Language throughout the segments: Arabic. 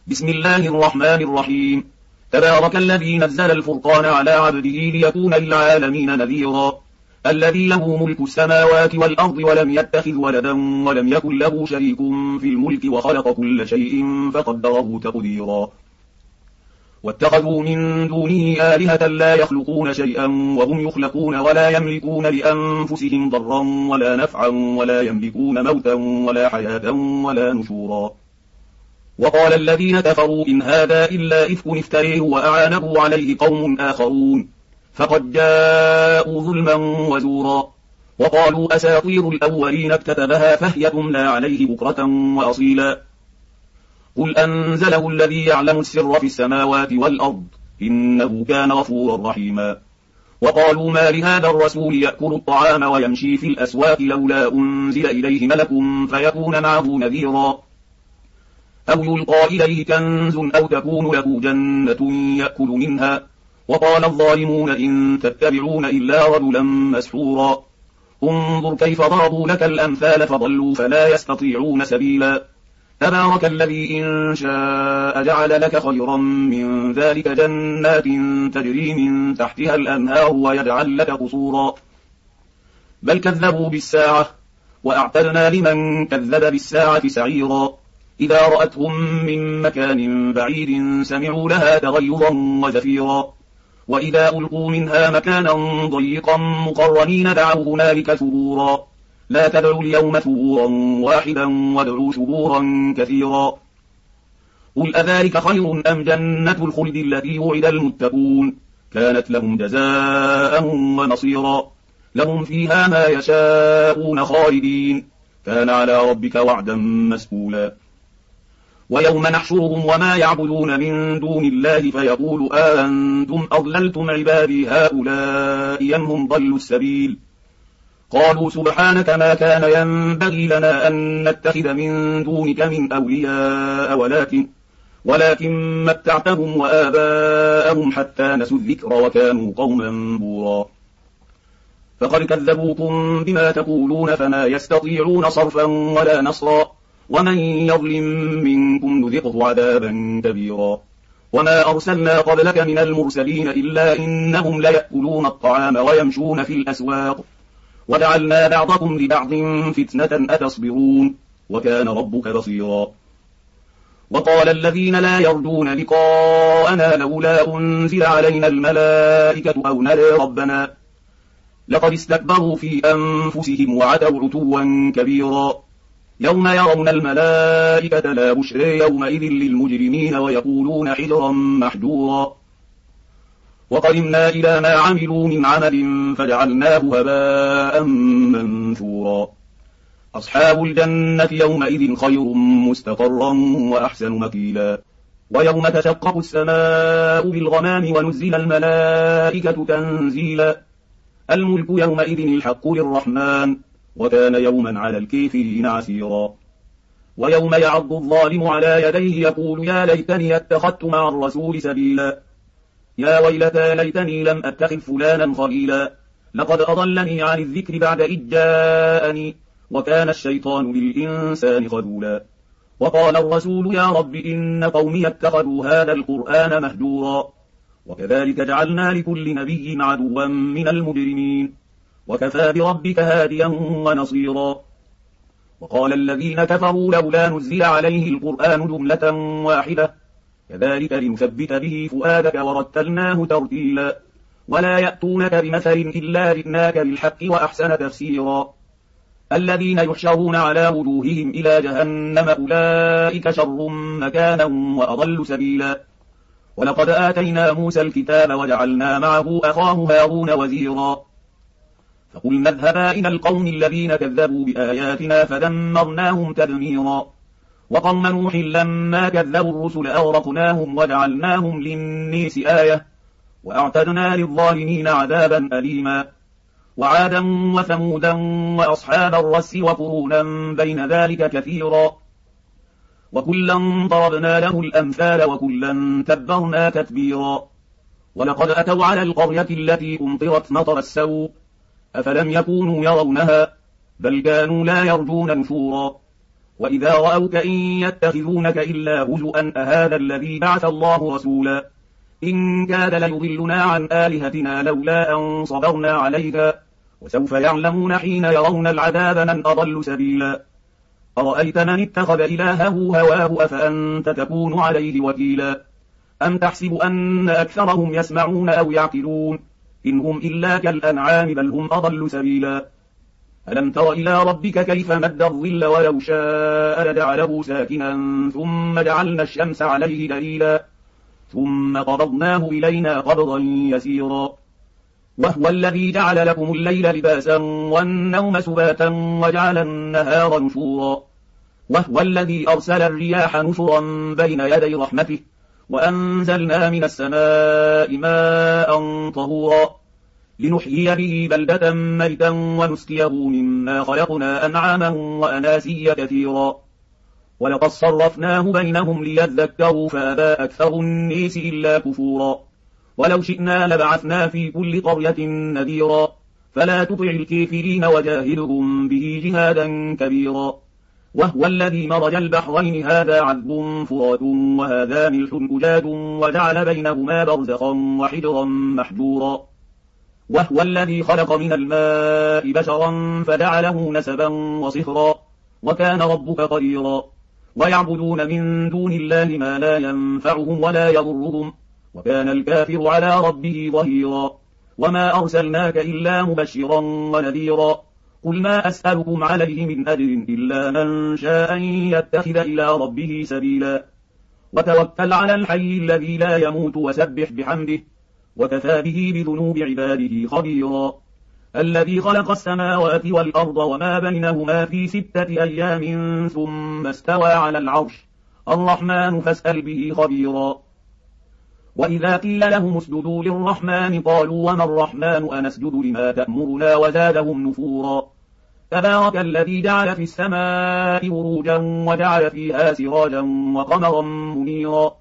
بسم الله الرحمن الرحيم. تبارك الذي نزل الفرقان على عبده ليكون للعالمين نذيرا. الذي له ملك السماوات والأرض ولم يتخذ ولدا ولم يكن له شريك في الملك وخلق كل شيء فقدره تقديرا. واتخذوا من دونه آلهة لا يخلقون شيئا وهم يخلقون ولا يملكون لأنفسهم ضرا ولا نفعا ولا يملكون موتا ولا حياة ولا نشورا. وقال الذين كفروا إن هذا إلا إفك افتريه وأعانه عليه قوم آخرون فقد جاءوا ظلما وزورا. وقالوا أساطير الأولين اكتتبها فهي تملى عليه بكرة وأصيلا. قل أنزله الذي يعلم السر في السماوات والأرض إنه كان غفورا رحيما. وقالوا ما لهذا الرسول يأكل الطعام ويمشي في الأسواق لولا أنزل إليه ملك فيكون معه نذيرا. أو يلقى إليه كنز أو تكون له جنة يأكل منها. وقال الظالمون إن تتبعون إلا رجلا مسحورا. انظر كيف ضربوا لك الأمثال فضلوا فلا يستطيعون سبيلا. تبارك الذي إن شاء جعل لك خيرا من ذلك جنات تجري من تحتها الأنهار ويجعل لك قصورا. بل كذبوا بالساعة وأعتدنا لمن كذب بالساعة سعيرا. إذا رأتهم من مكان بعيد سمعوا لها تغيظا وزفيرا. وإذا ألقوا منها مكانا ضيقا مقرنين دعوا هنالك ثبورا. لا تدعوا اليوم ثبورا واحدا وادعوا ثبورا كثيرا. قل أذلك خير أم جنة الخلد التي وعد المتقون كانت لهم جزاء ونصيرا. لهم فيها ما يشاءون خالدين كان على ربك وعدا مسئولا. ويوم نحشرهم وما يعبدون من دون الله فيقول أنتم أضللتم عبادي هؤلاء أم هم ضلوا السبيل. قالوا سبحانك ما كان ينبغي لنا أن نتخذ من دونك من أولياء ولكن متعتهم وآباءهم حتى نسوا الذكر وكانوا قوما بورا. فقد كذبوكم بما تقولون فما يستطيعون صرفا ولا نصرا. ومن يظلم منكم نذقه عذابا كبيرا. وما أرسلنا قبلك من المرسلين إلا إنهم ليأكلون الطعام ويمشون في الأسواق وجعلنا بعضكم لبعض فتنة أتصبرون وكان ربك بصيرا. وقال الذين لا يرجون لقاءنا لولا أنزل علينا الملائكة أو نرى ربنا لقد استكبروا في أنفسهم وعتوا عتوا كبيرا. يوم يرون الملائكة لا بشرى يومئذ للمجرمين ويقولون حجرا محجورا. وقدمنا إلى ما عملوا من عمل فجعلناه هباء منثورا. أصحاب الجنة يومئذ خير مستقرا وأحسن مقيلا. ويوم تشقق السماء بالغمام ونزل الملائكة تنزيلا. الملك يومئذ الحق للرحمن وكان يوما على الكافرين عسيرا. ويوم يعض الظالم على يديه يقول يا ليتني اتخذت مع الرسول سبيلا. يا ويلتى ليتني لم أتخذ فلانا خليلا لقد أضلني عن الذكر بعد إذ جاءني وكان الشيطان للإنسان خذولا. وقال الرسول يا رب إن قومي اتخذوا هذا القرآن مهجورا. وكذلك جعلنا لكل نبي عدوا من المجرمين وكفى بربك هاديا ونصيرا. وقال الذين كفروا لولا نزل عليه القرآن جملة واحدة كذلك لنثبت به فؤادك ورتلناه ترتيلا. ولا يأتونك بمثل إلا جئناك بالحق وأحسن تفسيرا. الذين يحشرون على وجوههم إلى جهنم أولئك شر مكانا وأضل سبيلا. ولقد آتينا موسى الكتاب وجعلنا معه أخاه هارون وزيرا. فقلنا اذهبا إلى القوم الذين كذبوا بآياتنا فدمرناهم تدميرا. وقوم نوح لما كذبوا الرسل أغرقناهم وجعلناهم للناس آية وأعتدنا للظالمين عذابا أليما. وعادا وثمودا وأصحاب الرس وقرونا بين ذلك كثيرا. وكلا ضربنا له الأمثال وكلا تبرنا تتبيرا. ولقد أتوا على القرية التي أمطرت مطر السوء أفلم يكونوا يرونها بل كانوا لا يرجون نشورا. وإذا رأوك إن يتخذونك إلا هزؤا أهذا الذي بعث الله رسولا إن كاد ليضلنا عن آلهتنا لولا أن صبرنا عليها وسوف يعلمون حين يرون العذاب من أضل سبيلا أرأيت من اتخذ إلهه هواه أفأنت تكون عليه وكيلا أم تحسب أن أكثرهم يسمعون أو يعقلون إن هم إلا كالأنعام بل هم أضل سبيلا ألم تر إلى ربك كيف مد الظل ولو شاء لجعله ساكنا ثم جعلنا الشمس عليه دليلا ثم قبضناه إلينا قبضا يسيرا وهو الذي جعل لكم الليل لباسا والنوم سباتا وجعل النهار نشورا وهو الذي أرسل الرياح نشرا بين يدي رحمته وأنزلنا من السماء ماء طهورا لنحيي به بلدة ميتا ونسقيه مما خلقنا أنعاما وأناسيا كثيرا ولقد صرفناه بينهم ليذكروا فأبى أكثر الناس إلا كفورا ولو شئنا لبعثنا في كل قرية نذيرا فلا تطع الكافرين وجاهدهم به جهادا كبيرا وهو الذي مرج البحرين هذا عذب فرات وهذا ملح أجاد وجعل بينهما برزخا وحجرا محجورا وهو الذي خلق من الماء بشرا فجعله نسبا وصهرا وكان ربك قديرا ويعبدون من دون الله ما لا ينفعهم ولا يضرهم وكان الكافر على ربه ظهيرا وما أرسلناك إلا مبشرا ونذيرا قل ما أسألكم عليه من أجر إلا من شاء أن يتخذ إلى ربه سبيلا وتوكل على الحي الذي لا يموت وسبح بحمده وكفى به بذنوب عباده خبيرا الذي خلق السماوات والأرض وما بينهما في 6 أيام ثم استوى على العرش الرحمن فاسأل به خبيرا وإذا قيل لهم اسجدوا للرحمن قالوا وما الرحمن أنسجد لما تأمرنا وزادهم نفورا تبارك الذي جعل في السماء بروجا وجعل فيها سراجا وقمرا منيرا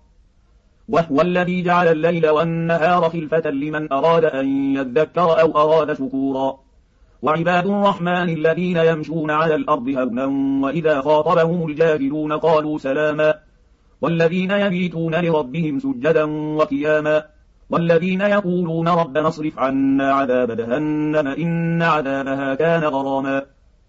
وهو الذي جعل الليل والنهار خلفة لمن أراد أن يذكر أو أراد شكورا وعباد الرحمن الذين يمشون على الأرض هونا وإذا خاطبهم الجاهلون قالوا سلاما والذين يبيتون لربهم سجدا وقياما والذين يقولون ربنا اصرف عنا عذاب جهنم إن عذابها كان غراما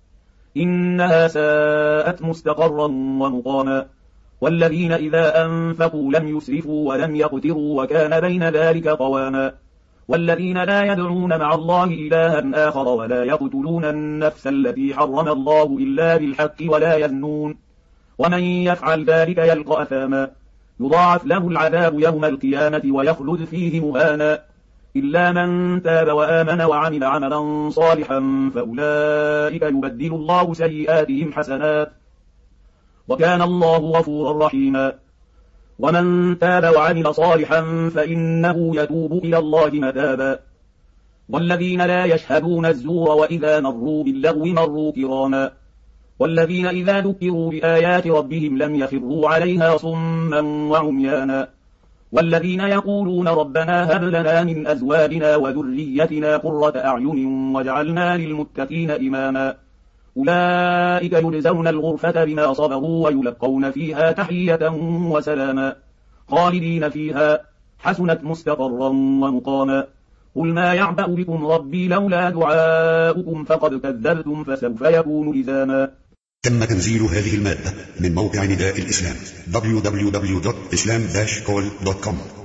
إنها ساءت مستقرا ومقاما والذين إذا أنفقوا لم يسرفوا ولم يقتروا وكان بين ذلك قواما والذين لا يدعون مع الله إلها آخر ولا يقتلون النفس التي حرم الله إلا بالحق ولا يزنون ومن يفعل ذلك يلقى أثاما يضاعف له العذاب يوم القيامة ويخلد فيه مهانا إلا من تاب وآمن وعمل عملا صالحا فأولئك يبدل الله سيئاتهم حسنات وكان الله غفورا رحيما ومن تاب وعمل صالحا فإنه يتوب إلى الله متابا والذين لا يشهدون الزور وإذا مروا باللغو مروا كراما والذين إذا ذكروا بآيات ربهم لم يخروا عليها صما وعميانا والذين يقولون ربنا هب لنا من أزواجنا وذريتنا قرة أعين واجعلنا للمتقين إماما أولئك يجزون الغرفة بما صبروا ويلقون فيها تحية وسلاما خالدين فيها حسنت مستقرا ومقاما قل ما يعبأ بكم ربي لولا دعاؤكم فقد كذبتم فسوف يكون لزاما. تم تنزيل هذه المادة من موقع نداء الإسلام www.islam-call.com